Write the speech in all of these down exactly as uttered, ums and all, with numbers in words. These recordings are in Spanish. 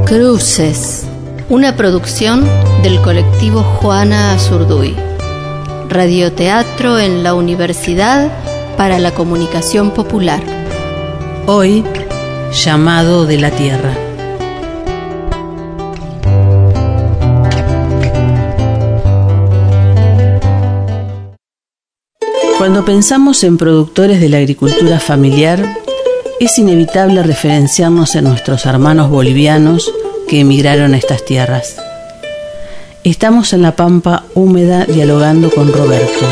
Cruces, una producción del colectivo Juana Azurduy. Radioteatro en la Universidad para la Comunicación Popular. Hoy, Llamado de la Tierra. Cuando pensamos en productores de la agricultura familiar, es inevitable referenciarnos en nuestros hermanos bolivianos que emigraron a estas tierras. Estamos en la pampa húmeda dialogando con Roberto.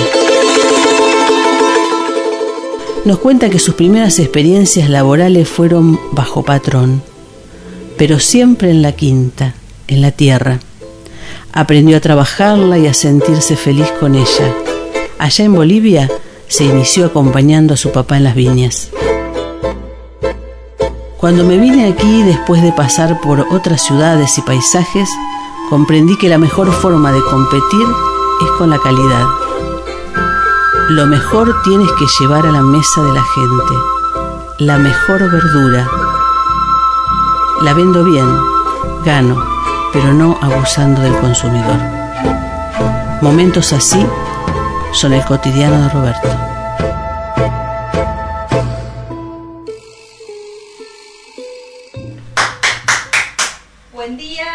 Nos cuenta que sus primeras experiencias laborales fueron bajo patrón, pero siempre en la quinta, en la tierra. Aprendió a trabajarla y a sentirse feliz con ella. Allá en Bolivia se inició acompañando a su papá en las viñas. Cuando me vine aquí, después de pasar por otras ciudades y paisajes, comprendí que la mejor forma de competir es con la calidad. Lo mejor tienes que llevar a la mesa de la gente, la mejor verdura. La vendo bien, gano, pero no abusando del consumidor. Momentos así son el cotidiano de Roberto. Buen día.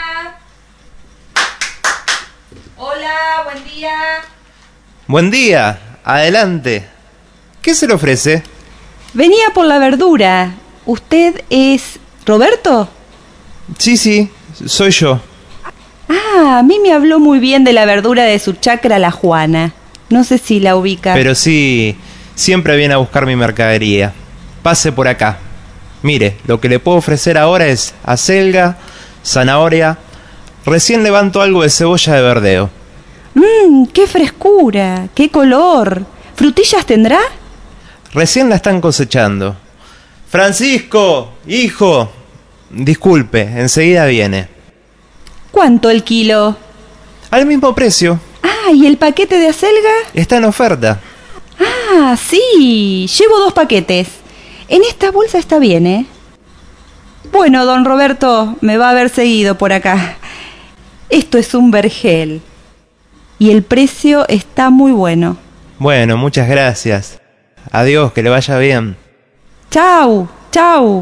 Hola, buen día. Buen día, adelante. ¿Qué se le ofrece? Venía por la verdura. ¿Usted es Roberto? Sí, sí, soy yo. Ah, a mí me habló muy bien de la verdura de su chacra La Juana. No sé si la ubica. Pero sí, siempre viene a buscar mi mercadería. Pase por acá. Mire, lo que le puedo ofrecer ahora es acelga, zanahoria. Recién levanto algo de cebolla de verdeo. Mmm, qué frescura, qué color. ¿Frutillas tendrá? Recién la están cosechando. Francisco, hijo. Disculpe, enseguida viene. ¿Cuánto el kilo? Al mismo precio. Ah, ¿y el paquete de acelga? Está en oferta. Ah, sí, llevo dos paquetes. En esta bolsa está bien, ¿eh? Bueno, don Roberto, me va a haber seguido por acá. Esto es un vergel. Y el precio está muy bueno. Bueno, muchas gracias. Adiós, que le vaya bien. Chau, chau.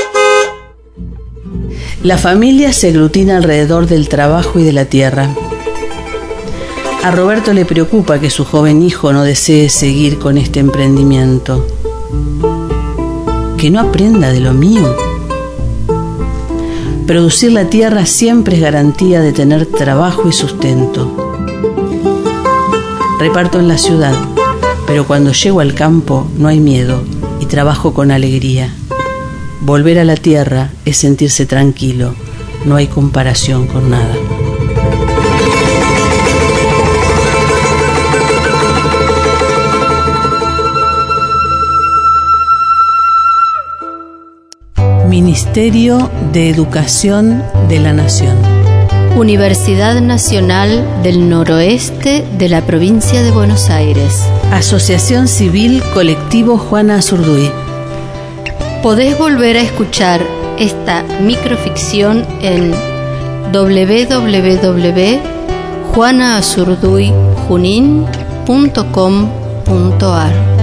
La familia se aglutina alrededor del trabajo y de la tierra. A Roberto le preocupa que su joven hijo no desee seguir con este emprendimiento. ¿Que no aprenda de lo mío? Producir la tierra siempre es garantía de tener trabajo y sustento. Reparto en la ciudad, pero cuando llego al campo no hay miedo y trabajo con alegría. Volver a la tierra es sentirse tranquilo, no hay comparación con nada. Ministerio de Educación de la Nación. Universidad Nacional del Noroeste de la Provincia de Buenos Aires. Asociación Civil Colectivo Juana Azurduy. Podés volver a escuchar esta microficción en doble u doble u doble u punto juana azurduy junin punto com punto ar.